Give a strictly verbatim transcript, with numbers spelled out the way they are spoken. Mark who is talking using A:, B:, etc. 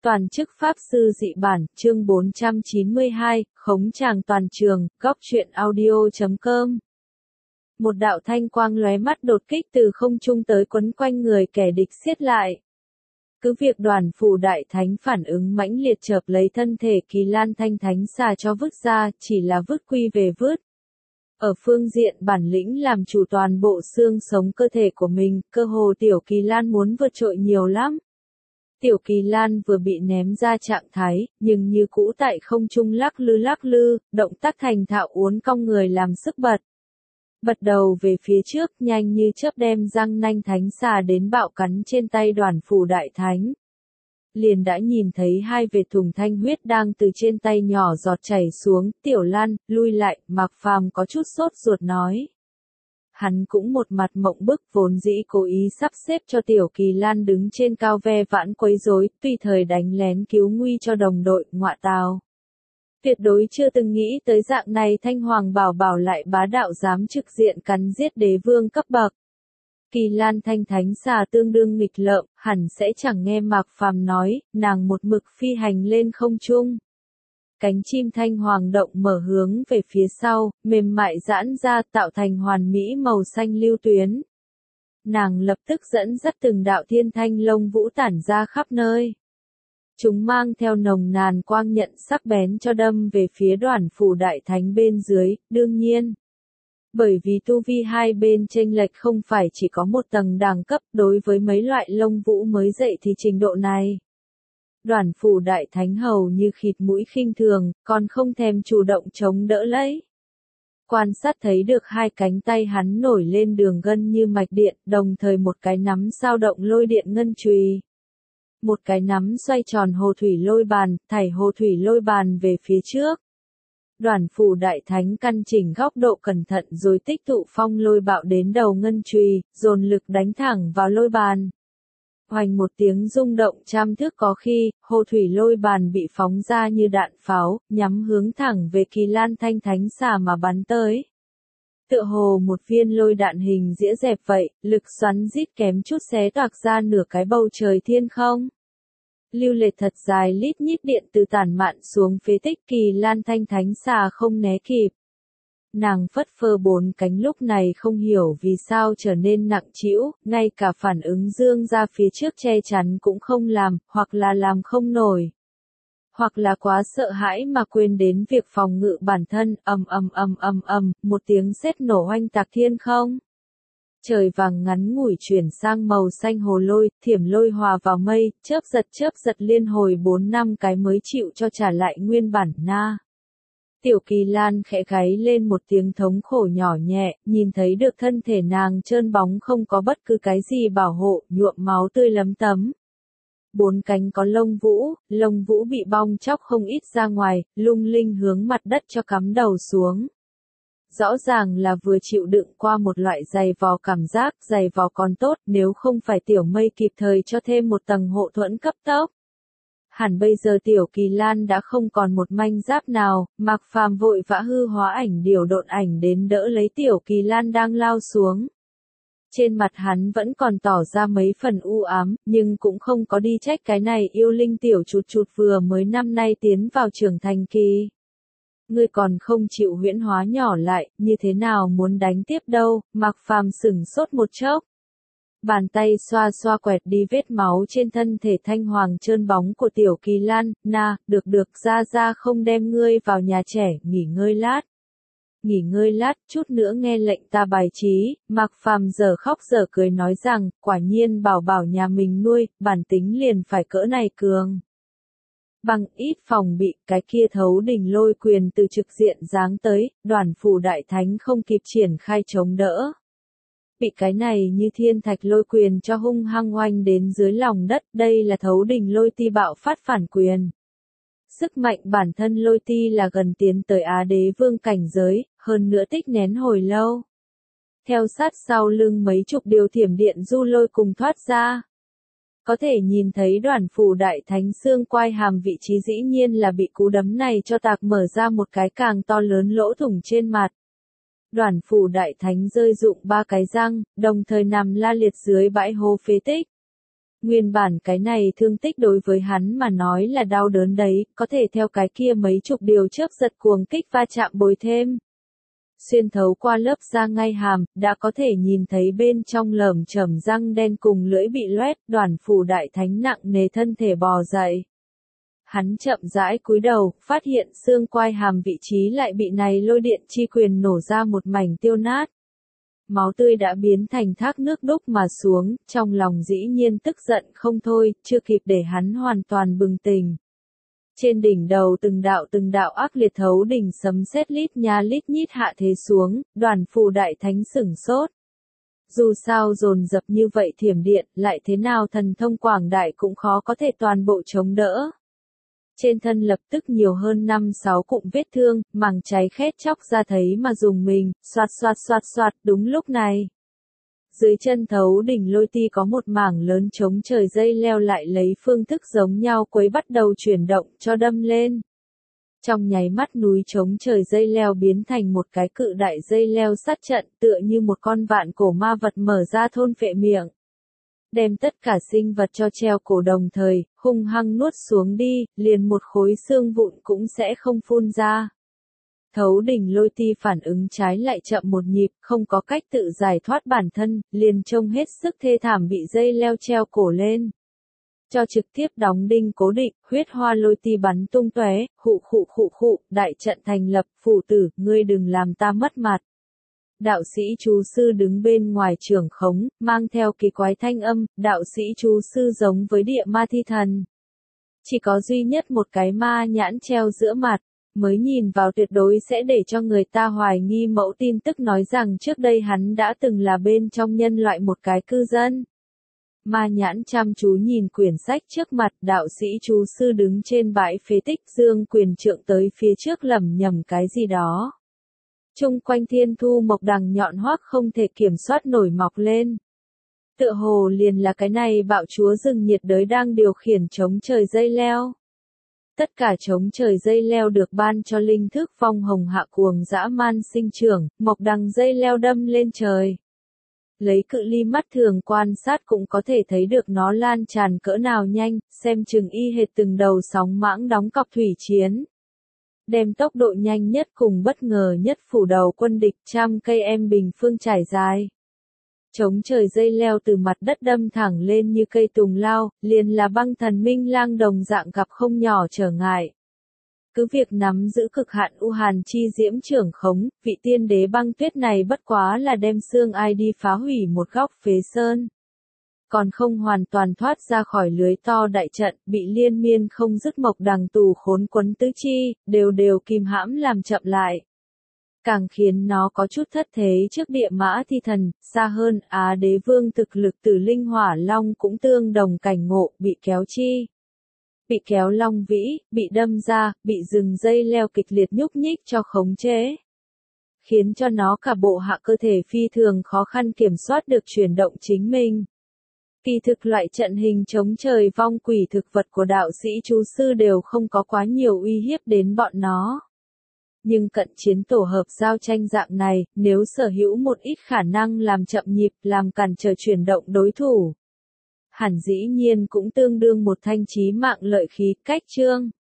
A: Toàn chức Pháp Sư Dị Bản, chương bốn trăm chín mươi hai, Khống Tràng Toàn Trường, góc truyện audio chấm com. Một đạo thanh quang lóe mắt đột kích từ không trung tới quấn quanh người kẻ địch xiết lại. Cứ việc Đoàn Phủ Đại Thánh phản ứng mãnh liệt chợp lấy thân thể Kỳ Lan Thanh Thánh xà cho vứt ra, chỉ là vứt quy về vứt. Ở phương diện bản lĩnh làm chủ toàn bộ xương sống cơ thể của mình, cơ hồ Tiểu Kỳ Lan muốn vượt trội nhiều lắm. Tiểu Kỳ Lan vừa bị ném ra trạng thái, nhưng như cũ tại không trung lắc lư lắc lư, động tác thành thạo uốn cong người làm sức bật. Bật đầu về phía trước, nhanh như chớp đem răng nanh thánh xà đến bạo cắn trên tay Đoàn Phủ Đại Thánh. Liền đã nhìn thấy hai vệt thùng thanh huyết đang từ trên tay nhỏ giọt chảy xuống, Tiểu Lan, lui lại, Mạc Phàm có chút sốt ruột nói. Hắn cũng một mặt mộng bức, vốn dĩ cố ý sắp xếp cho Tiểu Kỳ Lan đứng trên cao ve vãn quấy rối, tùy thời đánh lén cứu nguy cho đồng đội, ngọa tào. Tuyệt đối chưa từng nghĩ tới dạng này Thanh Hoàng Bảo Bảo lại bá đạo dám trực diện cắn giết đế vương cấp bậc. Kỳ Lan Thanh Thánh xà tương đương nghịch lợm, hẳn sẽ chẳng nghe Mạc Phàm nói, nàng một mực phi hành lên không trung. Cánh chim thanh hoàng động mở hướng về phía sau, mềm mại giãn ra tạo thành hoàn mỹ màu xanh lưu tuyến. Nàng lập tức dẫn dắt từng đạo thiên thanh lông vũ tản ra khắp nơi. Chúng mang theo nồng nàn quang nhận sắc bén cho đâm về phía Đoàn Phủ Đại Thánh bên dưới, đương nhiên. Bởi vì tu vi hai bên chênh lệch không phải chỉ có một tầng đẳng cấp, đối với mấy loại lông vũ mới dậy thì trình độ này. Đoàn Phủ Đại Thánh hầu như khịt mũi khinh thường, còn không thèm chủ động chống đỡ lấy. Quan sát thấy được hai cánh tay hắn nổi lên đường gân như mạch điện, đồng thời một cái nắm dao động lôi điện ngân chùy. Một cái nắm xoay tròn hồ thủy lôi bàn, thảy hồ thủy lôi bàn về phía trước. Đoàn Phủ Đại Thánh căn chỉnh góc độ cẩn thận rồi tích tụ phong lôi bạo đến đầu ngân chùy, dồn lực đánh thẳng vào lôi bàn. Hoành một tiếng rung động trăm thước có khi, hồ thủy lôi bàn bị phóng ra như đạn pháo, nhắm hướng thẳng về Kỳ Lan Thanh Thánh xà mà bắn tới. Tựa hồ một viên lôi đạn hình dĩa dẹp vậy, lực xoắn rít kém chút xé toạc ra nửa cái bầu trời thiên không. Lưu lệch thật dài lít nhít điện từ tản mạn xuống phế tích Kỳ Lan Thanh Thánh xà không né kịp. Nàng phất phơ bốn cánh lúc này không hiểu vì sao trở nên nặng trĩu, ngay cả phản ứng dương ra phía trước che chắn cũng không làm, hoặc là làm không nổi. Hoặc là quá sợ hãi mà quên đến việc phòng ngự bản thân, ầm ầm ầm ầm ầm, một tiếng sét nổ oanh tạc thiên không. Trời vàng ngắn ngủi chuyển sang màu xanh hồ lôi, thiểm lôi hòa vào mây, chớp giật chớp giật liên hồi bốn năm cái mới chịu cho trả lại nguyên bản na. Tiểu Kỳ Lan khẽ gáy lên một tiếng thống khổ nhỏ nhẹ, nhìn thấy được thân thể nàng trơn bóng không có bất cứ cái gì bảo hộ, nhuộm máu tươi lấm tấm. Bốn cánh có lông vũ, lông vũ bị bong chóc không ít ra ngoài, lung linh hướng mặt đất cho cắm đầu xuống. Rõ ràng là vừa chịu đựng qua một loại giày vò cảm giác, giày vò còn tốt nếu không phải Tiểu Mây kịp thời cho thêm một tầng hộ thuẫn cấp tốc. Hẳn bây giờ Tiểu Kỳ Lan đã không còn một manh giáp nào, Mạc Phàm vội vã hư hóa ảnh điều độn ảnh đến đỡ lấy Tiểu Kỳ Lan đang lao xuống. Trên mặt hắn vẫn còn tỏ ra mấy phần u ám, nhưng cũng không có đi trách cái này yêu linh tiểu chụt chụt vừa mới năm nay tiến vào trưởng thành kỳ. Ngươi còn không chịu huyễn hóa nhỏ lại, như thế nào muốn đánh tiếp đâu, Mạc Phàm sửng sốt một chốc. Bàn tay xoa xoa quẹt đi vết máu trên thân thể thanh hoàng trơn bóng của Tiểu Kỳ Lan, na, được được ra ra không đem ngươi vào nhà trẻ, nghỉ ngơi lát. Nghỉ ngơi lát, chút nữa nghe lệnh ta bài trí, Mạc Phàm giờ khóc giờ cười nói rằng, quả nhiên bảo bảo nhà mình nuôi, bản tính liền phải cỡ này cường. Bằng ít phòng bị, cái kia thấu đỉnh lôi quyền từ trực diện giáng tới, Đoàn Phủ Đại Thánh không kịp triển khai chống đỡ. Bị cái này như thiên thạch lôi quyền cho hung hăng oanh đến dưới lòng đất, đây là thấu đỉnh lôi ti bạo phát phản quyền. Sức mạnh bản thân lôi ti là gần tiến tới Á Đế Vương cảnh giới, hơn nữa tích nén hồi lâu. Theo sát sau lưng mấy chục điều thiểm điện du lôi cùng thoát ra. Có thể nhìn thấy Đoàn Phủ Đại Thánh xương quai hàm vị trí dĩ nhiên là bị cú đấm này cho tạc mở ra một cái càng to lớn lỗ thủng trên mặt. Đoàn Phủ Đại Thánh rơi rụng ba cái răng, đồng thời nằm la liệt dưới bãi hố phế tích. Nguyên bản cái này thương tích đối với hắn mà nói là đau đớn đấy, có thể theo cái kia mấy chục điều trước giật cuồng kích va chạm bồi thêm. Xuyên thấu qua lớp da ngay hàm, đã có thể nhìn thấy bên trong lởm chởm răng đen cùng lưỡi bị loét, Đoàn Phủ Đại Thánh nặng nề thân thể bò dậy. Hắn chậm rãi cúi đầu, phát hiện xương quai hàm vị trí lại bị này lôi điện chi quyền nổ ra một mảnh tiêu nát. Máu tươi đã biến thành thác nước đúc mà xuống, trong lòng dĩ nhiên tức giận không thôi, chưa kịp để hắn hoàn toàn bừng tỉnh. Trên đỉnh đầu từng đạo từng đạo ác liệt thấu đỉnh sấm sét lít nha lít nhít hạ thế xuống, Đoàn Phủ Đại Thánh sửng sốt. Dù sao dồn dập như vậy thiểm điện, lại thế nào thần thông quảng đại cũng khó có thể toàn bộ chống đỡ. Trên thân lập tức nhiều hơn năm sáu cụm vết thương, màng cháy khét chóc ra thấy mà dùng mình, xoạt xoạt xoạt xoạt, đúng lúc này. Dưới chân thấu đỉnh lôi ti có một mảng lớn chống trời dây leo lại lấy phương thức giống nhau quấy bắt đầu chuyển động cho đâm lên. Trong nháy mắt núi chống trời dây leo biến thành một cái cự đại dây leo sát trận tựa như một con vạn cổ ma vật mở ra thôn phệ miệng. Đem tất cả sinh vật cho treo cổ đồng thời, hung hăng nuốt xuống đi, liền một khối xương vụn cũng sẽ không phun ra. Thấu đỉnh lôi ti phản ứng trái lại chậm một nhịp, không có cách tự giải thoát bản thân, liền trông hết sức thê thảm bị dây leo treo cổ lên. Cho trực tiếp đóng đinh cố định, huyết hoa lôi ti bắn tung tóe, khụ khụ khụ khụ, đại trận thành lập, phụ tử, ngươi đừng làm ta mất mặt. Đạo sĩ chú sư đứng bên ngoài trưởng khống, mang theo kỳ quái thanh âm, đạo sĩ chú sư giống với địa ma thi thần. Chỉ có duy nhất một cái ma nhãn treo giữa mặt, mới nhìn vào tuyệt đối sẽ để cho người ta hoài nghi mẫu tin tức nói rằng trước đây hắn đã từng là bên trong nhân loại một cái cư dân. Ma nhãn chăm chú nhìn quyển sách trước mặt, đạo sĩ chú sư đứng trên bãi phế tích dương quyền trượng tới phía trước lẩm nhẩm cái gì đó. Trung quanh thiên thu mộc đằng nhọn hoác không thể kiểm soát nổi mọc lên. Tựa hồ liền là cái này bạo chúa rừng nhiệt đới đang điều khiển chống trời dây leo. Tất cả chống trời dây leo được ban cho linh thức phong hồng hạ cuồng dã man sinh trưởng, mộc đằng dây leo đâm lên trời. Lấy cự ly mắt thường quan sát cũng có thể thấy được nó lan tràn cỡ nào nhanh, xem chừng y hệt từng đầu sóng mãng đóng cọc thủy chiến. Đem tốc độ nhanh nhất cùng bất ngờ nhất phủ đầu quân địch trăm cây em bình phương trải dài. Chống trời dây leo từ mặt đất đâm thẳng lên như cây tùng lao, liền là băng thần minh lang đồng dạng gặp không nhỏ trở ngại. Cứ việc nắm giữ cực hạn u hàn chi diễm trưởng khống, vị tiên đế băng tuyết này bất quá là đem xương ai đi phá hủy một góc phế sơn. Còn không hoàn toàn thoát ra khỏi lưới to đại trận, bị liên miên không dứt mộc đằng tù khốn quấn tứ chi, đều đều kìm hãm làm chậm lại. Càng khiến nó có chút thất thế trước địa mã thi thần, xa hơn, Á đế vương thực lực từ linh hỏa long cũng tương đồng cảnh ngộ, bị kéo chi. Bị kéo long vĩ, bị đâm ra, bị rừng dây leo kịch liệt nhúc nhích cho khống chế. Khiến cho nó cả bộ hạ cơ thể phi thường khó khăn kiểm soát được chuyển động chính mình. Kỳ thực loại trận hình chống trời vong quỷ thực vật của đạo sĩ chú sư đều không có quá nhiều uy hiếp đến bọn nó. Nhưng cận chiến tổ hợp giao tranh dạng này, nếu sở hữu một ít khả năng làm chậm nhịp, làm cản trở chuyển động đối thủ. Hẳn dĩ nhiên cũng tương đương một thanh chí mạng lợi khí, cách chương.